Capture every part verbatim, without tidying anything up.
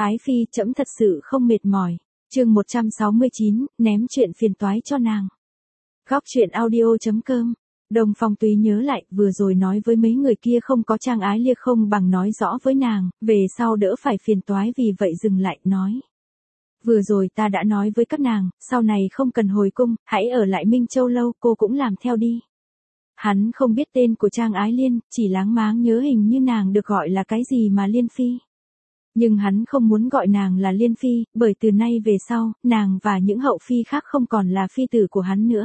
Ái phi, trẫm thật sự không mệt mỏi. Chương một trăm sáu mươi chín, ném chuyện phiền toái cho nàng. Góc truyện audio chấm com. Đông Phong Túy nhớ lại, vừa rồi nói với mấy người kia không có Trang Ái Lia không bằng nói rõ với nàng, về sau đỡ phải phiền toái, vì vậy dừng lại, nói. Vừa rồi ta đã nói với các nàng, sau này không cần hồi cung, hãy ở lại Minh Châu lâu, cô cũng làm theo đi. Hắn không biết tên của Trang Ái Liên, chỉ láng máng nhớ hình như nàng được gọi là cái gì mà Liên Phi. Nhưng hắn không muốn gọi nàng là Liên Phi, bởi từ nay về sau, nàng và những hậu phi khác không còn là phi tử của hắn nữa.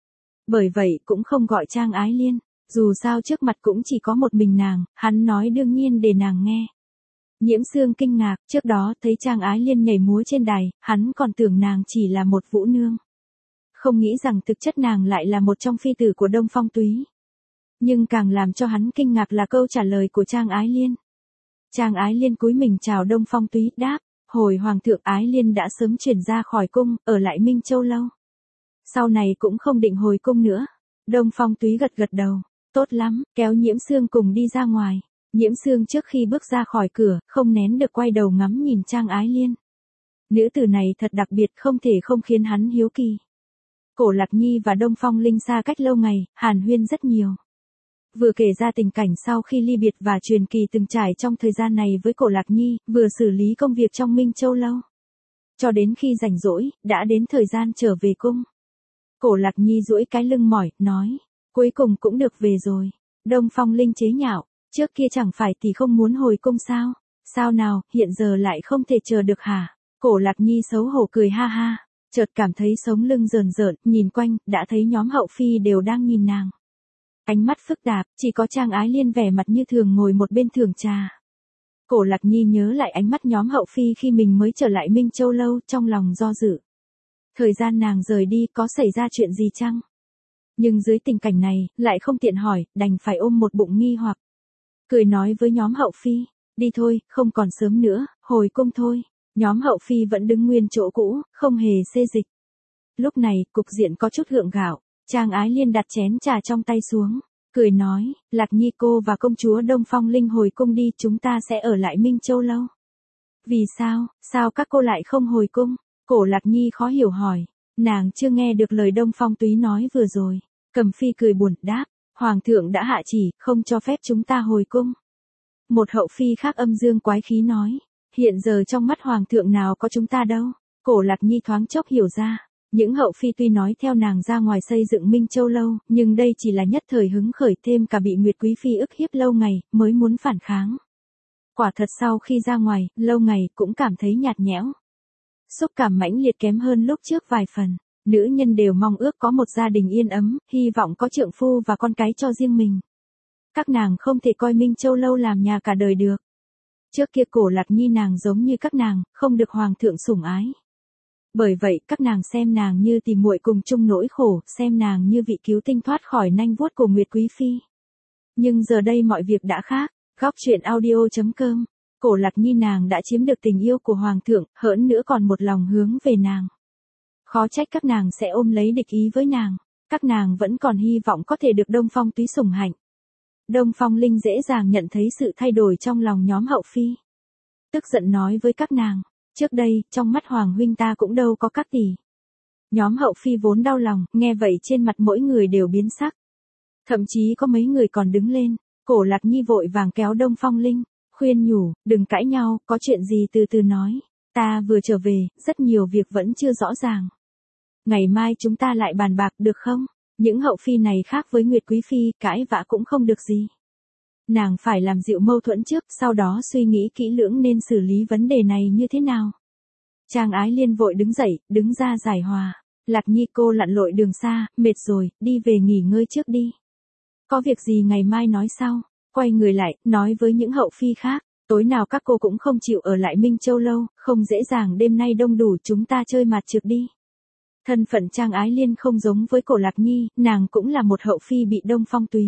Bởi vậy cũng không gọi Trang Ái Liên, dù sao trước mặt cũng chỉ có một mình nàng, hắn nói đương nhiên để nàng nghe. Nhiễm Sương kinh ngạc, trước đó thấy Trang Ái Liên nhảy múa trên đài, hắn còn tưởng nàng chỉ là một vũ nương. Không nghĩ rằng thực chất nàng lại là một trong phi tử của Đông Phong Túy. Nhưng càng làm cho hắn kinh ngạc là câu trả lời của Trang Ái Liên. Trang Ái Liên cúi mình chào Đông Phong Túy, đáp, hồi Hoàng thượng Ái Liên đã sớm chuyển ra khỏi cung, ở lại Minh Châu lâu. Sau này cũng không định hồi cung nữa. Đông Phong Túy gật gật đầu, tốt lắm, kéo Nhiễm Sương cùng đi ra ngoài. Nhiễm Sương trước khi bước ra khỏi cửa, không nén được quay đầu ngắm nhìn Trang Ái Liên. Nữ tử này thật đặc biệt, không thể không khiến hắn hiếu kỳ. Cổ Lạc Nhi và Đông Phong Linh xa cách lâu ngày, hàn huyên rất nhiều. Vừa kể ra tình cảnh sau khi ly biệt và truyền kỳ từng trải trong thời gian này với Cổ Lạc Nhi, vừa xử lý công việc trong Minh Châu lâu. Cho đến khi rảnh rỗi, đã đến thời gian trở về cung. Cổ Lạc Nhi duỗi cái lưng mỏi, nói, cuối cùng cũng được về rồi. Đông Phong Linh chế nhạo, trước kia chẳng phải thì không muốn hồi cung sao? Sao nào, hiện giờ lại không thể chờ được hả? Cổ Lạc Nhi xấu hổ cười ha ha, chợt cảm thấy sống lưng rờn rợn, nhìn quanh, đã thấy nhóm hậu phi đều đang nhìn nàng. Ánh mắt phức tạp, chỉ có Trang Ái Liên vẻ mặt như thường ngồi một bên thưởng trà. Cổ Lạc Nhi nhớ lại ánh mắt nhóm hậu phi khi mình mới trở lại Minh Châu lâu, trong lòng do dự. Thời gian nàng rời đi có xảy ra chuyện gì chăng? Nhưng dưới tình cảnh này, lại không tiện hỏi, đành phải ôm một bụng nghi hoặc. Cười nói với nhóm hậu phi, đi thôi, không còn sớm nữa, hồi cung thôi. Nhóm hậu phi vẫn đứng nguyên chỗ cũ, không hề xê dịch. Lúc này, cục diện có chút gượng gạo. Trang Ái Liên đặt chén trà trong tay xuống, cười nói, Lạc Nhi cô và công chúa Đông Phong Linh hồi cung đi, chúng ta sẽ ở lại Minh Châu lâu. Vì sao, sao các cô lại không hồi cung? Cổ Lạc Nhi khó hiểu hỏi, nàng chưa nghe được lời Đông Phong Túy nói vừa rồi. Cầm Phi cười buồn, đáp, Hoàng thượng đã hạ chỉ, không cho phép chúng ta hồi cung. Một hậu phi khác âm dương quái khí nói, hiện giờ trong mắt Hoàng thượng nào có chúng ta đâu. Cổ Lạc Nhi thoáng chốc hiểu ra. Những hậu phi tuy nói theo nàng ra ngoài xây dựng Minh Châu lâu, nhưng đây chỉ là nhất thời hứng khởi, thêm cả bị Nguyệt Quý Phi ức hiếp lâu ngày, mới muốn phản kháng. Quả thật sau khi ra ngoài, lâu ngày cũng cảm thấy nhạt nhẽo. Xúc cảm mãnh liệt kém hơn lúc trước vài phần. Nữ nhân đều mong ước có một gia đình yên ấm, hy vọng có trượng phu và con cái cho riêng mình. Các nàng không thể coi Minh Châu lâu làm nhà cả đời được. Trước kia Cổ Lạc Nhi nàng giống như các nàng, không được Hoàng thượng sủng ái. Bởi vậy, các nàng xem nàng như tìm muội cùng chung nỗi khổ, xem nàng như vị cứu tinh thoát khỏi nanh vuốt của Nguyệt Quý Phi. Nhưng giờ đây mọi việc đã khác. Góc truyện audio chấm com. Cổ Lạc Nhi nàng đã chiếm được tình yêu của Hoàng thượng, hỡn nữa còn một lòng hướng về nàng. Khó trách các nàng sẽ ôm lấy địch ý với nàng. Các nàng vẫn còn hy vọng có thể được Đông Phong Túy sủng hạnh. Đông Phong Linh dễ dàng nhận thấy sự thay đổi trong lòng nhóm hậu phi. Tức giận nói với các nàng. Trước đây, trong mắt Hoàng huynh ta cũng đâu có các tỷ. Nhóm hậu phi vốn đau lòng, nghe vậy trên mặt mỗi người đều biến sắc. Thậm chí có mấy người còn đứng lên. Cổ Lạc Nhi vội vàng kéo Đông Phong Linh, khuyên nhủ, đừng cãi nhau, có chuyện gì từ từ nói. Ta vừa trở về, rất nhiều việc vẫn chưa rõ ràng. Ngày mai chúng ta lại bàn bạc được không? Những hậu phi này khác với Nguyệt Quý Phi, cãi vã cũng không được gì. Nàng phải làm dịu mâu thuẫn trước, sau đó suy nghĩ kỹ lưỡng nên xử lý vấn đề này như thế nào. Trang Ái Liên vội đứng dậy, đứng ra giải hòa. Lạc Nhi cô lặn lội đường xa, mệt rồi, đi về nghỉ ngơi trước đi. Có việc gì ngày mai nói sau. Quay người lại, nói với những hậu phi khác, tối nào các cô cũng không chịu ở lại Minh Châu lâu, không dễ dàng, đêm nay đông đủ chúng ta chơi mạt trược đi. Thân phận Trang Ái Liên không giống với Cổ Lạc Nhi, nàng cũng là một hậu phi bị Đông Phong Túy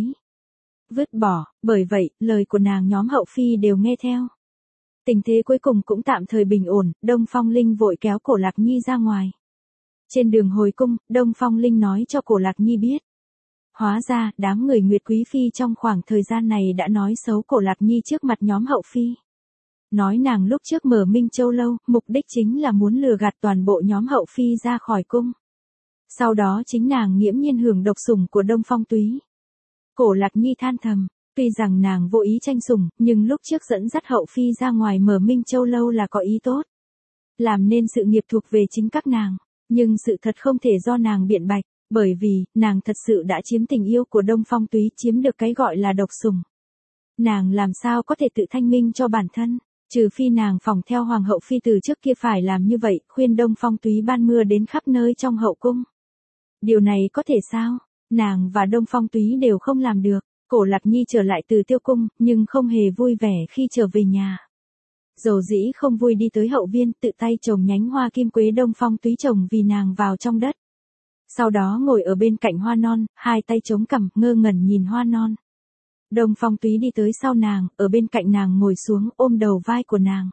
vứt bỏ, bởi vậy, lời của nàng nhóm hậu phi đều nghe theo. Tình thế cuối cùng cũng tạm thời bình ổn, Đông Phong Linh vội kéo Cổ Lạc Nhi ra ngoài. Trên đường hồi cung, Đông Phong Linh nói cho Cổ Lạc Nhi biết. Hóa ra, đám người Nguyệt Quý Phi trong khoảng thời gian này đã nói xấu Cổ Lạc Nhi trước mặt nhóm hậu phi. Nói nàng lúc trước mở Minh Châu Lâu, mục đích chính là muốn lừa gạt toàn bộ nhóm hậu phi ra khỏi cung. Sau đó chính nàng nghiễm nhiên hưởng độc sủng của Đông Phong Túy. Cổ Lạc Nhi than thầm, tuy rằng nàng vô ý tranh sủng, nhưng lúc trước dẫn dắt hậu phi ra ngoài mở Minh Châu Lâu là có ý tốt. Làm nên sự nghiệp thuộc về chính các nàng, nhưng sự thật không thể do nàng biện bạch, bởi vì, nàng thật sự đã chiếm tình yêu của Đông Phong Túy, chiếm được cái gọi là độc sủng. Nàng làm sao có thể tự thanh minh cho bản thân, trừ phi nàng phỏng theo hoàng hậu phi từ trước kia phải làm như vậy, khuyên Đông Phong Túy ban mưa đến khắp nơi trong hậu cung. Điều này có thể sao? Nàng và Đông Phong Túy đều không làm được. Cổ Lạc Nhi trở lại từ Tiêu cung, nhưng không hề vui vẻ khi trở về nhà. Dầu dĩ không vui đi tới hậu viên, tự tay trồng nhánh hoa kim quế Đông Phong Túy trồng vì nàng vào trong đất. Sau đó ngồi ở bên cạnh hoa non, hai tay chống cằm, ngơ ngẩn nhìn hoa non. Đông Phong Túy đi tới sau nàng, ở bên cạnh nàng ngồi xuống, ôm đầu vai của nàng.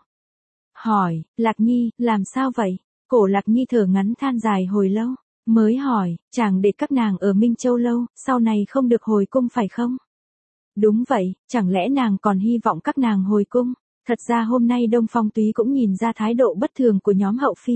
Hỏi, Lạc Nhi, làm sao vậy? Cổ Lạc Nhi thở ngắn than dài hồi lâu, mới hỏi, chàng để các nàng ở Minh Châu Lâu, sau này không được hồi cung phải không? Đúng vậy, chẳng lẽ nàng còn hy vọng các nàng hồi cung? Thật ra hôm nay Đông Phong Túy cũng nhìn ra thái độ bất thường của nhóm hậu phi.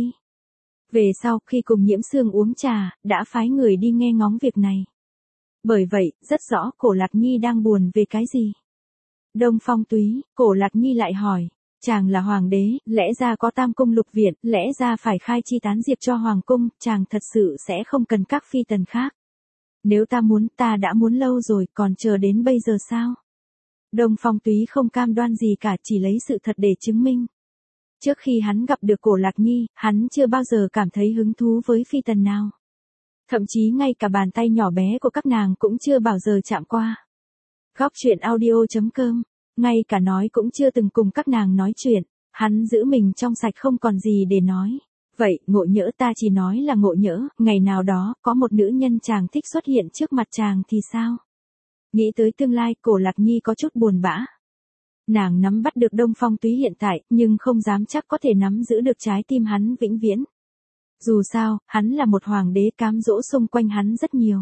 Về sau, khi cùng Nhiễm Sương uống trà, đã phái người đi nghe ngóng việc này. Bởi vậy, rất rõ Cổ Lạc Nhi đang buồn về cái gì. Đông Phong Túy, Cổ Lạc Nhi lại hỏi, chàng là hoàng đế, lẽ ra có tam cung lục viện, lẽ ra phải khai chi tán diệp cho hoàng cung, chàng thật sự sẽ không cần các phi tần khác. Nếu ta muốn, ta đã muốn lâu rồi, còn chờ đến bây giờ sao? Đông Phong Túy không cam đoan gì cả, chỉ lấy sự thật để chứng minh. Trước khi hắn gặp được Cổ Lạc Nhi, hắn chưa bao giờ cảm thấy hứng thú với phi tần nào. Thậm chí ngay cả bàn tay nhỏ bé của các nàng cũng chưa bao giờ chạm qua. Góc truyện audio chấm com, ngay cả nói cũng chưa từng cùng các nàng nói chuyện, hắn giữ mình trong sạch không còn gì để nói. Vậy, Ngộ Nhỡ, ta chỉ nói là Ngộ Nhỡ, ngày nào đó, có một nữ nhân chàng thích xuất hiện trước mặt chàng thì sao? Nghĩ tới tương lai, Cổ Lạc Nhi có chút buồn bã. Nàng nắm bắt được Đông Phong Túy hiện tại, nhưng không dám chắc có thể nắm giữ được trái tim hắn vĩnh viễn. Dù sao, hắn là một hoàng đế, cám dỗ xung quanh hắn rất nhiều.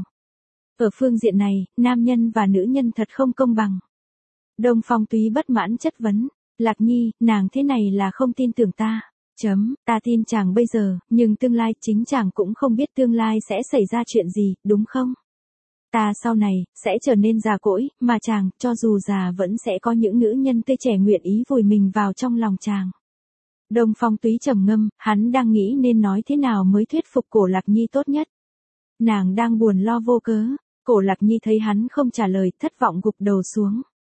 Ở phương diện này, nam nhân và nữ nhân thật không công bằng. Đông Phong Túy bất mãn chất vấn, Lạc Nhi, nàng thế này là không tin tưởng ta. Chấm, ta tin chàng bây giờ, nhưng tương lai chính chàng cũng không biết tương lai sẽ xảy ra chuyện gì, đúng không? Ta sau này, sẽ trở nên già cỗi, mà chàng, cho dù già vẫn sẽ có những nữ nhân tươi trẻ nguyện ý vùi mình vào trong lòng chàng. Đông Phong Túy trầm ngâm, hắn đang nghĩ nên nói thế nào mới thuyết phục Cổ Lạc Nhi tốt nhất. Nàng đang buồn lo vô cớ, Cổ Lạc Nhi thấy hắn không trả lời, thất vọng gục đầu xuống.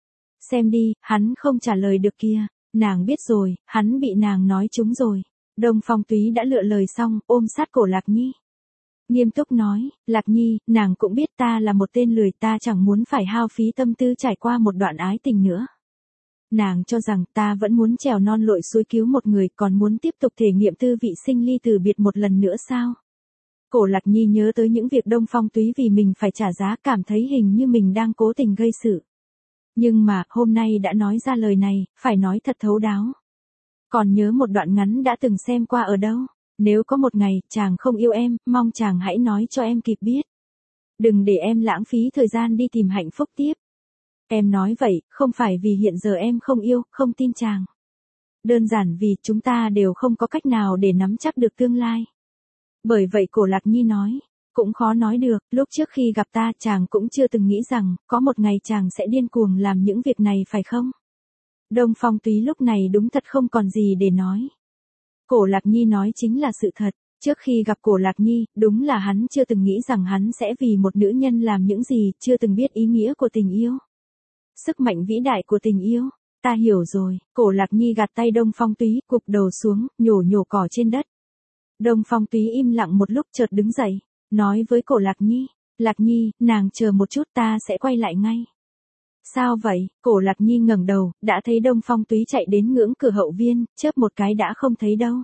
Xem đi, hắn không trả lời được kia, nàng biết rồi, hắn bị nàng nói trúng rồi. Đông Phong Túy đã lựa lời xong, ôm sát Cổ Lạc Nhi. Nghiêm túc nói, Lạc Nhi, nàng cũng biết ta là một tên lười, ta chẳng muốn phải hao phí tâm tư trải qua một đoạn ái tình nữa. Nàng cho rằng ta vẫn muốn trèo non lội suối cứu một người, còn muốn tiếp tục thể nghiệm tư vị sinh ly từ biệt một lần nữa sao? Cổ Lạc Nhi nhớ tới những việc Đông Phong Túy vì mình phải trả giá, cảm thấy hình như mình đang cố tình gây sự. Nhưng mà, hôm nay đã nói ra lời này, phải nói thật thấu đáo. Còn nhớ một đoạn ngắn đã từng xem qua ở đâu? Nếu có một ngày, chàng không yêu em, mong chàng hãy nói cho em kịp biết. Đừng để em lãng phí thời gian đi tìm hạnh phúc tiếp. Em nói vậy, không phải vì hiện giờ em không yêu, không tin chàng. Đơn giản vì chúng ta đều không có cách nào để nắm chắc được tương lai. Bởi vậy Cổ Lạc Nhi nói, cũng khó nói được, lúc trước khi gặp ta chàng cũng chưa từng nghĩ rằng, có một ngày chàng sẽ điên cuồng làm những việc này phải không? Đông Phong Túy lúc này đúng thật không còn gì để nói. Cổ Lạc Nhi nói chính là sự thật, trước khi gặp Cổ Lạc Nhi, đúng là hắn chưa từng nghĩ rằng hắn sẽ vì một nữ nhân làm những gì, chưa từng biết ý nghĩa của tình yêu. Sức mạnh vĩ đại của tình yêu, ta hiểu rồi, Cổ Lạc Nhi gạt tay Đông Phong Túy, cụp đầu xuống, nhổ nhổ cỏ trên đất. Đông Phong Túy im lặng một lúc chợt đứng dậy, nói với Cổ Lạc Nhi, Lạc Nhi, nàng chờ một chút ta sẽ quay lại ngay. Sao vậy? Cổ Lạc Nhi ngẩng đầu, đã thấy Đông Phong Túy chạy đến ngưỡng cửa hậu viên, chớp một cái đã không thấy đâu.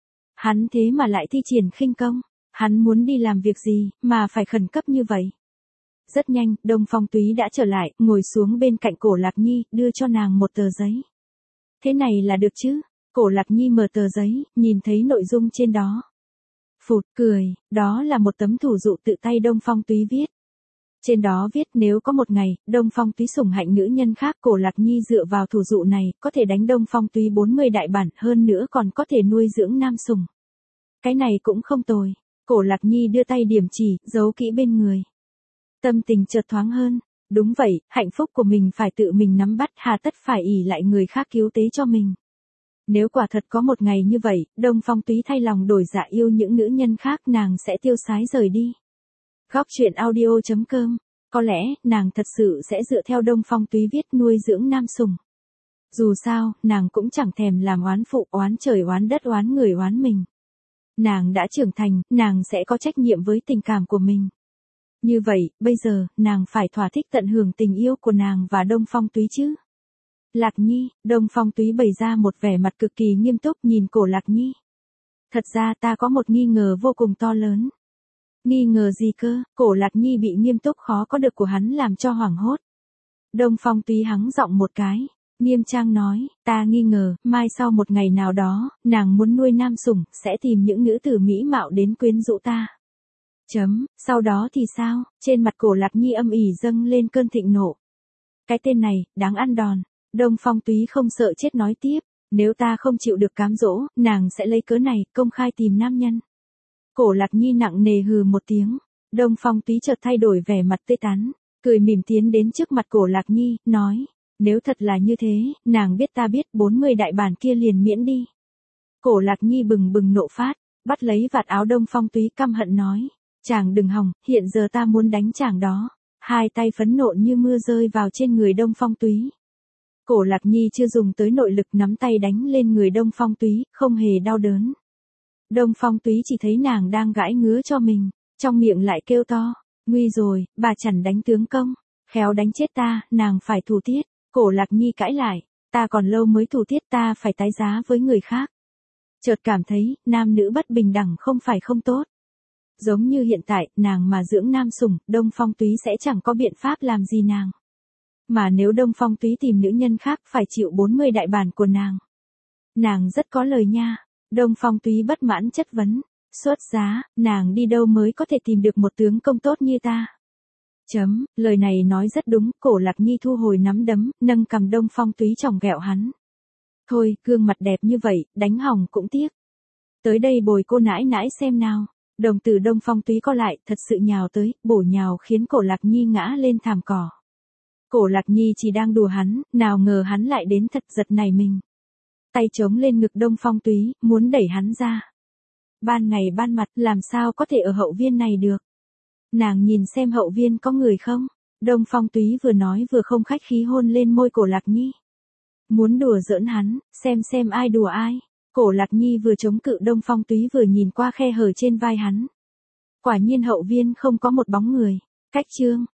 Hắn thế mà lại thi triển khinh công, hắn muốn đi làm việc gì, mà phải khẩn cấp như vậy. Rất nhanh, Đông Phong Túy đã trở lại, ngồi xuống bên cạnh Cổ Lạc Nhi, đưa cho nàng một tờ giấy. Thế này là được chứ? Cổ Lạc Nhi mở tờ giấy, nhìn thấy nội dung trên đó. Phụt cười, đó là một tấm thủ dụ tự tay Đông Phong Túy viết. Trên đó viết nếu có một ngày, Đông Phong Túy sủng hạnh nữ nhân khác, Cổ Lạc Nhi dựa vào thủ dụ này, có thể đánh Đông Phong Túy bốn mươi đại bản, hơn nữa còn có thể nuôi dưỡng nam sủng. Cái này cũng không tồi. Cổ Lạc Nhi đưa tay điểm chỉ, giấu kỹ bên người. Tâm tình chợt thoáng hơn. Đúng vậy, hạnh phúc của mình phải tự mình nắm bắt, hà tất phải ỷ lại người khác cứu tế cho mình. Nếu quả thật có một ngày như vậy, Đông Phong Túy thay lòng đổi dạ yêu những nữ nhân khác, nàng sẽ tiêu sái rời đi. Góc truyện audio chấm com. Có lẽ, nàng thật sự sẽ dựa theo Đông Phong Túy viết nuôi dưỡng nam sủng. Dù sao, nàng cũng chẳng thèm làm oán phụ, oán trời oán đất, oán người oán mình. Nàng đã trưởng thành, nàng sẽ có trách nhiệm với tình cảm của mình. Như vậy, bây giờ, nàng phải thỏa thích tận hưởng tình yêu của nàng và Đông Phong Túy chứ. Lạc Nhi, Đông Phong Túy bày ra một vẻ mặt cực kỳ nghiêm túc nhìn Cổ Lạc Nhi. Thật ra ta có một nghi ngờ vô cùng to lớn. Nghi ngờ gì cơ? Cổ Lạc Nhi bị nghiêm túc khó có được của hắn làm cho hoảng hốt. Đông Phong Túy hắng giọng một cái, nghiêm trang nói, ta nghi ngờ, mai sau một ngày nào đó, nàng muốn nuôi nam sủng, sẽ tìm những nữ tử mỹ mạo đến quyến rũ ta. Chấm, sau đó thì sao? Trên mặt Cổ Lạc Nhi âm ỉ dâng lên cơn thịnh nộ. Cái tên này, đáng ăn đòn. Đông Phong Túy không sợ chết nói tiếp, nếu ta không chịu được cám dỗ, nàng sẽ lấy cớ này, công khai tìm nam nhân. Cổ Lạc Nhi nặng nề hừ một tiếng, Đông Phong Túy chợt thay đổi vẻ mặt tươi tắn, cười mỉm tiến đến trước mặt Cổ Lạc Nhi, nói, nếu thật là như thế, nàng biết ta biết bốn mươi đại bản kia liền miễn đi. Cổ Lạc Nhi bừng bừng nộ phát, bắt lấy vạt áo Đông Phong Túy căm hận nói, chàng đừng hòng, hiện giờ ta muốn đánh chàng đó. Hai tay phẫn nộ như mưa rơi vào trên người Đông Phong Túy. Cổ Lạc Nhi chưa dùng tới nội lực, nắm tay đánh lên người Đông Phong Túy, không hề đau đớn. Đông Phong Túy chỉ thấy nàng đang gãi ngứa cho mình, trong miệng lại kêu to, nguy rồi, bà chẳng đánh tướng công, khéo đánh chết ta, nàng phải thủ tiết. Cổ Lạc Nhi cãi lại, ta còn lâu mới thủ tiết, ta phải tái giá với người khác. Chợt cảm thấy, nam nữ bất bình đẳng không phải không tốt. Giống như hiện tại, nàng mà dưỡng nam sủng, Đông Phong Túy sẽ chẳng có biện pháp làm gì nàng. Mà nếu Đông Phong Túy tìm nữ nhân khác, phải chịu bốn mươi đại bản của nàng. Nàng rất có lời nha. Đông Phong Túy bất mãn chất vấn, xuất giá, nàng đi đâu mới có thể tìm được một tướng công tốt như ta. Chấm, lời này nói rất đúng. Cổ Lạc Nhi thu hồi nắm đấm, nâng cầm Đông Phong Túy chòng ghẹo hắn. Thôi, gương mặt đẹp như vậy, đánh hỏng cũng tiếc. Tới đây bồi cô nãi nãi xem nào. Đồng tử Đông Phong Túy co lại, thật sự nhào tới, bổ nhào khiến Cổ Lạc Nhi ngã lên thảm cỏ. Cổ Lạc Nhi chỉ đang đùa hắn, nào ngờ hắn lại đến thật, giật nảy mình. Tay chống lên ngực Đông Phong Túy, muốn đẩy hắn ra. Ban ngày ban mặt, làm sao có thể ở hậu viên này được. Nàng nhìn xem hậu viên có người không. Đông Phong Túy vừa nói vừa không khách khí hôn lên môi Cổ Lạc Nhi. Muốn đùa giỡn hắn, xem xem ai đùa ai. Cổ Lạc Nhi vừa chống cự, Đông Phong Túy vừa nhìn qua khe hở trên vai hắn. Quả nhiên hậu viên không có một bóng người. Cách chương.